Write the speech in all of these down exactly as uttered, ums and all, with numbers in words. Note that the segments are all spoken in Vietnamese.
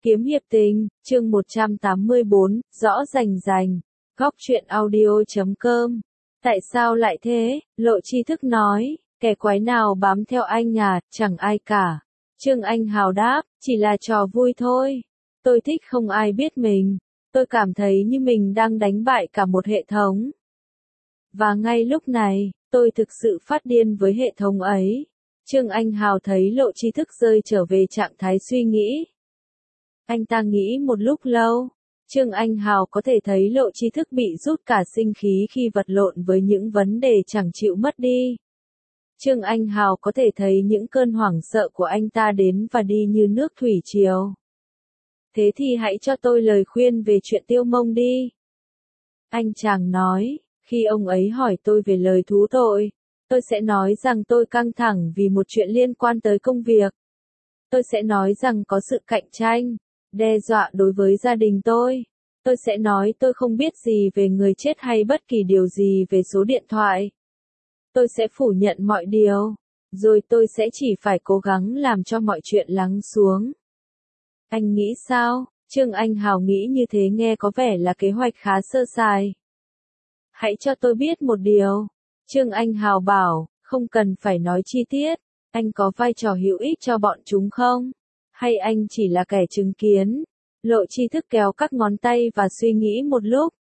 Kiếm hiệp tình, chương một trăm tám mươi bốn, rõ rành rành. Góc truyện audio chấm com. Tại sao lại thế? Lộ Tri Thức nói, kẻ quái nào bám theo anh à, chẳng ai cả. Trương Anh Hào đáp, chỉ là trò vui thôi. Tôi thích không ai biết mình. Tôi cảm thấy như mình đang đánh bại cả một hệ thống. Và ngay lúc này, tôi thực sự phát điên với hệ thống ấy. Trương Anh Hào thấy Lộ Tri Thức rơi trở về trạng thái suy nghĩ. Anh ta nghĩ một lúc lâu. Trương Anh Hào có thể thấy Lộ Tri Thức bị rút cả sinh khí khi vật lộn với những vấn đề chẳng chịu mất đi. Trương Anh Hào có thể thấy những cơn hoảng sợ của anh ta đến và đi như nước thủy triều. Thế thì hãy cho tôi lời khuyên về chuyện Tiêu Mông đi. Anh chàng nói, khi ông ấy hỏi tôi về lời thú tội, tôi sẽ nói rằng tôi căng thẳng vì một chuyện liên quan tới công việc. Tôi sẽ nói rằng có sự cạnh tranh, đe dọa đối với gia đình tôi. Tôi sẽ nói tôi không biết gì về người chết hay bất kỳ điều gì về số điện thoại. Tôi sẽ phủ nhận mọi điều, rồi tôi sẽ chỉ phải cố gắng làm cho mọi chuyện lắng xuống. Anh nghĩ sao? Trương Anh Hào nghĩ như thế nghe có vẻ là kế hoạch khá sơ sài. Hãy cho tôi biết một điều. Trương Anh Hào bảo, không cần phải nói chi tiết. Anh có vai trò hữu ích cho bọn chúng không? Hay anh chỉ là kẻ chứng kiến? Lộ Tri Thức kéo các ngón tay và suy nghĩ một lúc.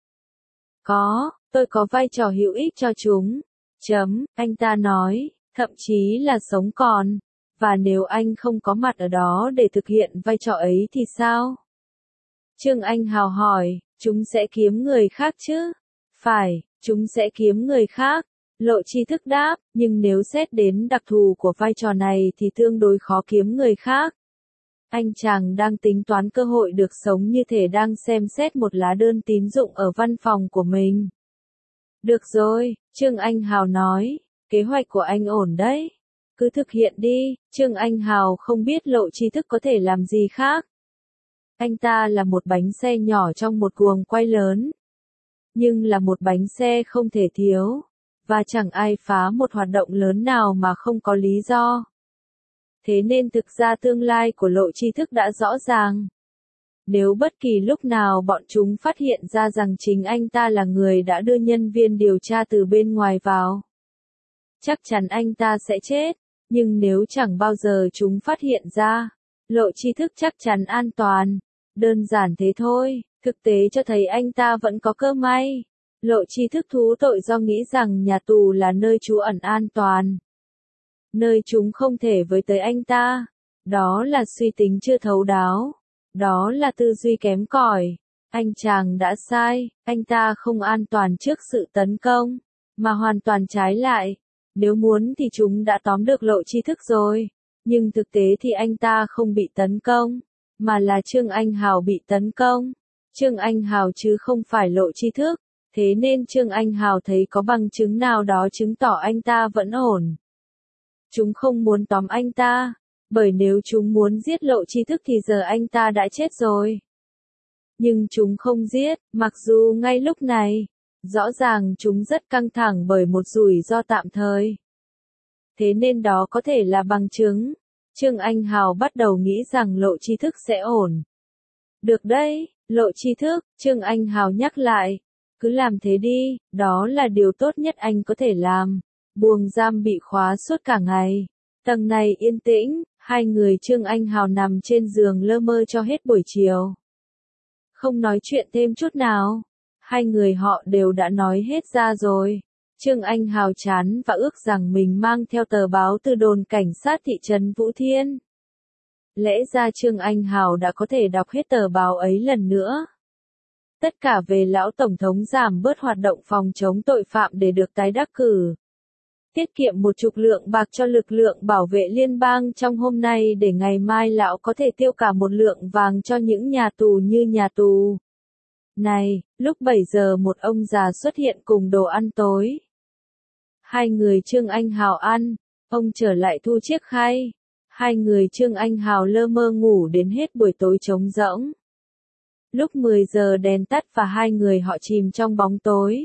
Có, tôi có vai trò hữu ích cho chúng. Chấm, anh ta nói, thậm chí là sống còn. Và nếu anh không có mặt ở đó để thực hiện vai trò ấy thì sao? Trương Anh Hào hỏi, chúng sẽ kiếm người khác chứ? Phải, chúng sẽ kiếm người khác. Lộ Tri Thức đáp, nhưng nếu xét đến đặc thù của vai trò này thì tương đối khó kiếm người khác. Anh chàng đang tính toán cơ hội được sống như thể đang xem xét một lá đơn tín dụng ở văn phòng của mình. Được rồi, Trương Anh Hào nói, kế hoạch của anh ổn đấy. Cứ thực hiện đi. Trương Anh Hào không biết Lộ Tri Thức có thể làm gì khác. Anh ta là một bánh xe nhỏ trong một guồng quay lớn. Nhưng là một bánh xe không thể thiếu. Và chẳng ai phá một hoạt động lớn nào mà không có lý do. Thế nên thực ra tương lai của Lộ Tri Thức đã rõ ràng. Nếu bất kỳ lúc nào bọn chúng phát hiện ra rằng chính anh ta là người đã đưa nhân viên điều tra từ bên ngoài vào, chắc chắn anh ta sẽ chết. Nhưng nếu chẳng bao giờ chúng phát hiện ra, Lộ Tri Thức chắc chắn an toàn. Đơn giản thế thôi, thực tế cho thấy anh ta vẫn có cơ may. Lộ Tri Thức thú tội do nghĩ rằng nhà tù là nơi trú ẩn an toàn. Nơi chúng không thể với tới anh ta. Đó là suy tính chưa thấu đáo. Đó là tư duy kém cỏi. Anh chàng đã sai, anh ta không an toàn trước sự tấn công, mà hoàn toàn trái lại. Nếu muốn thì chúng đã tóm được Lộ Tri Thức rồi. Nhưng thực tế thì anh ta không bị tấn công, mà là Trương Anh Hào bị tấn công. Trương Anh Hào chứ không phải Lộ Tri Thức. Thế nên Trương Anh Hào thấy có bằng chứng nào đó chứng tỏ anh ta vẫn ổn. Chúng không muốn tóm anh ta, bởi nếu chúng muốn giết Lộ Tri Thức thì giờ anh ta đã chết rồi. Nhưng chúng không giết, mặc dù ngay lúc này, rõ ràng chúng rất căng thẳng bởi một rủi ro tạm thời. Thế nên đó có thể là bằng chứng. Trương Anh Hào bắt đầu nghĩ rằng Lộ Tri Thức sẽ ổn. Được đấy, Lộ Tri Thức, Trương Anh Hào nhắc lại. Cứ làm thế đi, đó là điều tốt nhất anh có thể làm. Buồng giam bị khóa suốt cả ngày. Tầng này yên tĩnh, hai người Trương Anh Hào nằm trên giường lơ mơ cho hết buổi chiều. Không nói chuyện thêm chút nào. Hai người họ đều đã nói hết ra rồi. Trương Anh Hào chán và ước rằng mình mang theo tờ báo từ đồn cảnh sát thị trấn Vũ Thiên. Lẽ ra Trương Anh Hào đã có thể đọc hết tờ báo ấy lần nữa. Tất cả về lão Tổng thống giảm bớt hoạt động phòng chống tội phạm để được tái đắc cử. Tiết kiệm một chục lượng bạc cho lực lượng bảo vệ liên bang trong hôm nay để ngày mai lão có thể tiêu cả một lượng vàng cho những nhà tù như nhà tù. Này, lúc bảy giờ một ông già xuất hiện cùng đồ ăn tối. Hai người Trương Anh Hào ăn, ông trở lại thu chiếc khay. Hai người Trương Anh Hào lơ mơ ngủ đến hết buổi tối trống rỗng. Lúc mười giờ đèn tắt và hai người họ chìm trong bóng tối.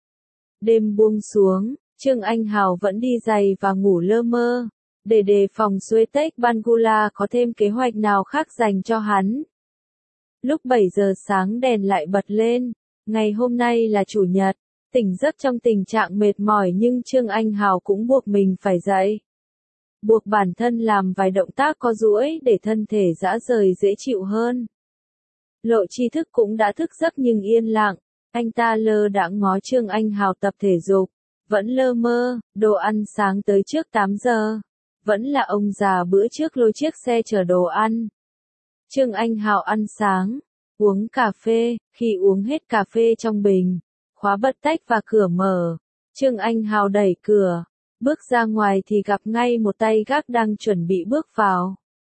Đêm buông xuống, Trương Anh Hào vẫn đi giày và ngủ lơ mơ. Để đề phòng Suetech Bangula có thêm kế hoạch nào khác dành cho hắn. Lúc bảy giờ sáng đèn lại bật lên. Ngày hôm nay là chủ nhật. Tỉnh giấc trong tình trạng mệt mỏi nhưng Trương Anh Hào cũng buộc mình phải dậy. Buộc bản thân làm vài động tác co duỗi để thân thể rã rời dễ chịu hơn. Lộ Tri Thức cũng đã thức giấc nhưng yên lặng. Anh ta lơ đãng ngó Trương Anh Hào tập thể dục. Vẫn lơ mơ, đồ ăn sáng tới trước tám giờ. Vẫn là ông già bữa trước lôi chiếc xe chở đồ ăn. Trương Anh Hào ăn sáng, uống cà phê, khi uống hết cà phê trong bình, khóa bật tách và cửa mở. Trương Anh Hào đẩy cửa, bước ra ngoài thì gặp ngay một tay gác đang chuẩn bị bước vào.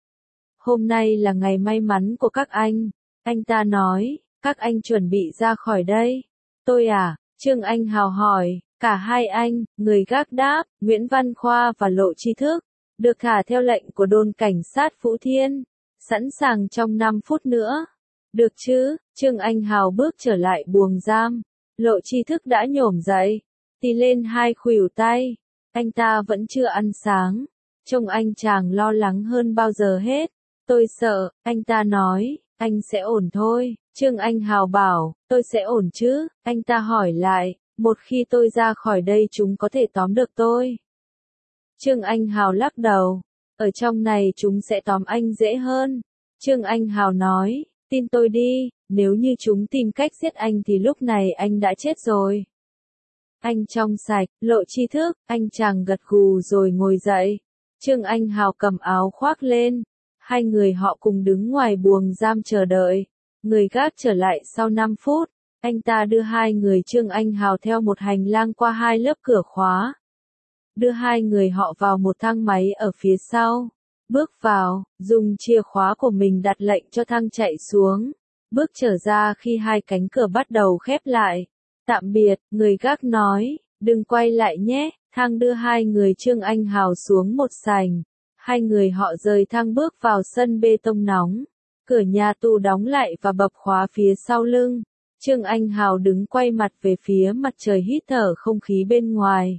Hôm nay là ngày may mắn của các anh, anh ta nói, các anh chuẩn bị ra khỏi đây. Tôi à? Trương Anh Hào hỏi, cả hai anh, người gác đáp, Nguyễn Văn Khoa và Lộ Tri Thức, được thả theo lệnh của đồn cảnh sát Phú Thiên, sẵn sàng trong năm phút nữa. Được chứ? Trương Anh Hào bước trở lại buồng giam. Lộ Tri Thức đã nhổm dậy, tì lên hai khuỷu tay. Anh ta vẫn chưa ăn sáng. Trông anh chàng lo lắng hơn bao giờ hết. Tôi sợ, anh ta nói, anh sẽ ổn thôi. Trương Anh Hào bảo, tôi sẽ ổn chứ? Anh ta hỏi lại, một khi tôi ra khỏi đây chúng có thể tóm được tôi. Trương Anh Hào lắc đầu, ở trong này chúng sẽ tóm anh dễ hơn. Trương Anh Hào nói, tin tôi đi, nếu như chúng tìm cách giết anh thì lúc này anh đã chết rồi. Anh trong sạch, Lộ Tri Thức, anh chàng gật gù rồi ngồi dậy. Trương Anh Hào cầm áo khoác lên. Hai người họ cùng đứng ngoài buồng giam chờ đợi. Người gác trở lại sau năm phút. Anh ta đưa hai người Trương Anh Hào theo một hành lang qua hai lớp cửa khóa. Đưa hai người họ vào một thang máy ở phía sau. Bước vào, dùng chìa khóa của mình đặt lệnh cho thang chạy xuống. Bước trở ra khi hai cánh cửa bắt đầu khép lại. Tạm biệt, người gác nói, đừng quay lại nhé. Thang đưa hai người Trương Anh Hào xuống một sảnh. Hai người họ rời thang bước vào sân bê tông nóng. Cửa nhà tù đóng lại và bập khóa phía sau lưng. Trương Anh Hào đứng quay mặt về phía mặt trời hít thở không khí bên ngoài.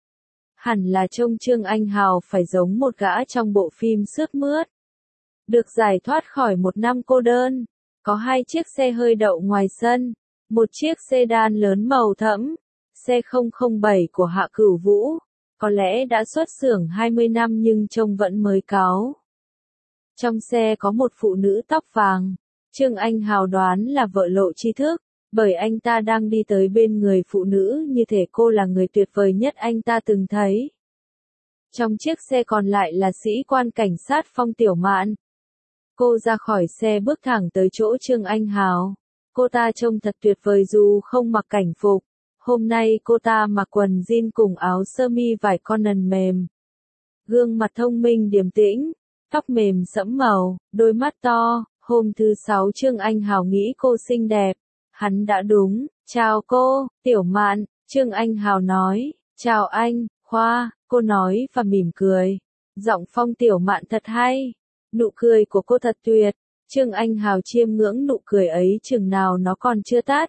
Hẳn là trông Trương Anh Hào phải giống một gã trong bộ phim sướt mướt. Được giải thoát khỏi một năm cô đơn. Có hai chiếc xe hơi đậu ngoài sân. Một chiếc sedan lớn màu thẫm. Xe không không bảy của Hạ Cửu Vũ. Có lẽ đã xuất xưởng hai mươi năm nhưng trông vẫn mới cáu. Trong xe có một phụ nữ tóc vàng. Trương Anh Hào đoán là vợ Lộ Tri Thức. Bởi anh ta đang đi tới bên người phụ nữ như thể cô là người tuyệt vời nhất anh ta từng thấy. Trong chiếc xe còn lại là sĩ quan cảnh sát Phong Tiểu Mạn. Cô ra khỏi xe bước thẳng tới chỗ Trương Anh Hào. Cô ta trông thật tuyệt vời dù không mặc cảnh phục. Hôm nay cô ta mặc quần jean cùng áo sơ mi vải cotton mềm. Gương mặt thông minh điềm tĩnh, tóc mềm sẫm màu, đôi mắt to. Hôm thứ sáu Trương Anh Hào nghĩ cô xinh đẹp. Hắn đã đúng. Chào cô, Tiểu Mạn, Trương Anh Hào nói. Chào anh, Khoa, cô nói và mỉm cười. Giọng Phong Tiểu Mạn thật hay. Nụ cười của cô thật tuyệt. Trương Anh Hào chiêm ngưỡng nụ cười ấy chừng nào nó còn chưa tắt.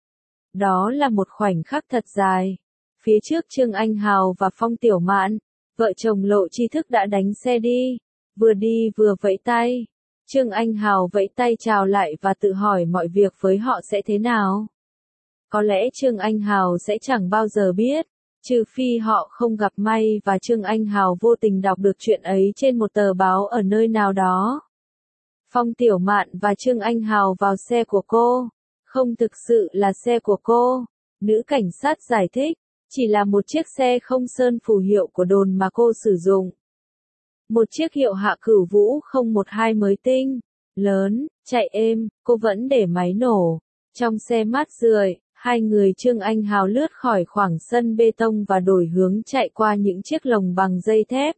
Đó là một khoảnh khắc thật dài. Phía trước Trương Anh Hào và Phong Tiểu Mạn, vợ chồng Lộ Tri Thức đã đánh xe đi. Vừa đi vừa vẫy tay. Trương Anh Hào vẫy tay chào lại và tự hỏi mọi việc với họ sẽ thế nào. Có lẽ Trương Anh Hào sẽ chẳng bao giờ biết, trừ phi họ không gặp may và Trương Anh Hào vô tình đọc được chuyện ấy trên một tờ báo ở nơi nào đó. Phong Tiểu Mạn và Trương Anh Hào vào xe của cô. Không thực sự là xe của cô. Nữ cảnh sát giải thích, chỉ là một chiếc xe không sơn phù hiệu của đồn mà cô sử dụng. Một chiếc hiệu Hạ Cửu Vũ không một hai mới tinh, lớn, chạy êm, cô vẫn để máy nổ. Trong xe mát rượi, hai người Trương Anh Hào lướt khỏi khoảng sân bê tông và đổi hướng chạy qua những chiếc lồng bằng dây thép.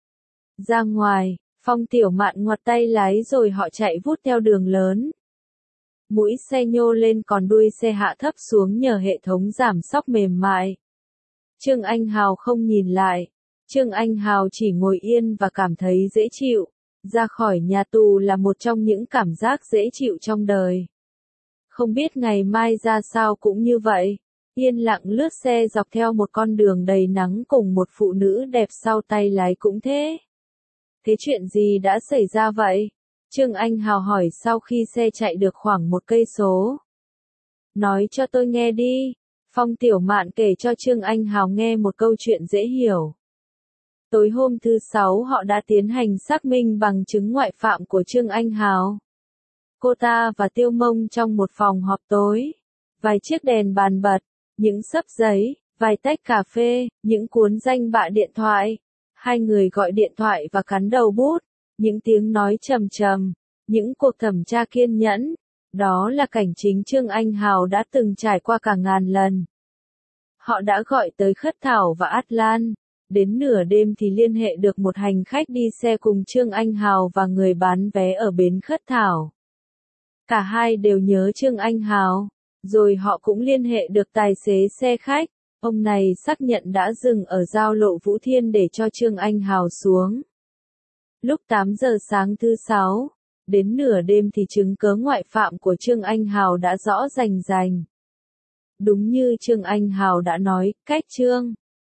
Ra ngoài, Phong Tiểu Mạn ngoặt tay lái rồi họ chạy vút theo đường lớn. Mũi xe nhô lên còn đuôi xe hạ thấp xuống nhờ hệ thống giảm xóc mềm mại. Trương Anh Hào không nhìn lại. Trương Anh Hào chỉ ngồi yên và cảm thấy dễ chịu. Ra khỏi nhà tù là một trong những cảm giác dễ chịu trong đời. Không biết ngày mai ra sao cũng như vậy. Yên lặng lướt xe dọc theo một con đường đầy nắng cùng một phụ nữ đẹp sau tay lái cũng thế. Thế chuyện gì đã xảy ra vậy? Trương Anh Hào hỏi sau khi xe chạy được khoảng một cây số. Nói cho tôi nghe đi. Phong Tiểu Mạn kể cho Trương Anh Hào nghe một câu chuyện dễ hiểu. Tối hôm thứ Sáu họ đã tiến hành xác minh bằng chứng ngoại phạm của Trương Anh Hào. Cô ta và Tiêu Mông trong một phòng họp tối. Vài chiếc đèn bàn bật, những xấp giấy, vài tách cà phê, những cuốn danh bạ điện thoại. Hai người gọi điện thoại và cắn đầu bút, những tiếng nói trầm trầm, những cuộc thẩm tra kiên nhẫn. Đó là cảnh chính Trương Anh Hào đã từng trải qua cả ngàn lần. Họ đã gọi tới Khất Thảo và Atlan. Đến nửa đêm thì liên hệ được một hành khách đi xe cùng Trương Anh Hào và người bán vé ở bến Khất Thảo. Cả hai đều nhớ Trương Anh Hào. Rồi họ cũng liên hệ được tài xế xe khách. Ông này xác nhận đã dừng ở giao lộ Vũ Thiên để cho Trương Anh Hào xuống. Lúc tám giờ sáng thứ Sáu, đến nửa đêm thì chứng cớ ngoại phạm của Trương Anh Hào đã rõ rành rành. Đúng như Trương Anh Hào đã nói, cách Trương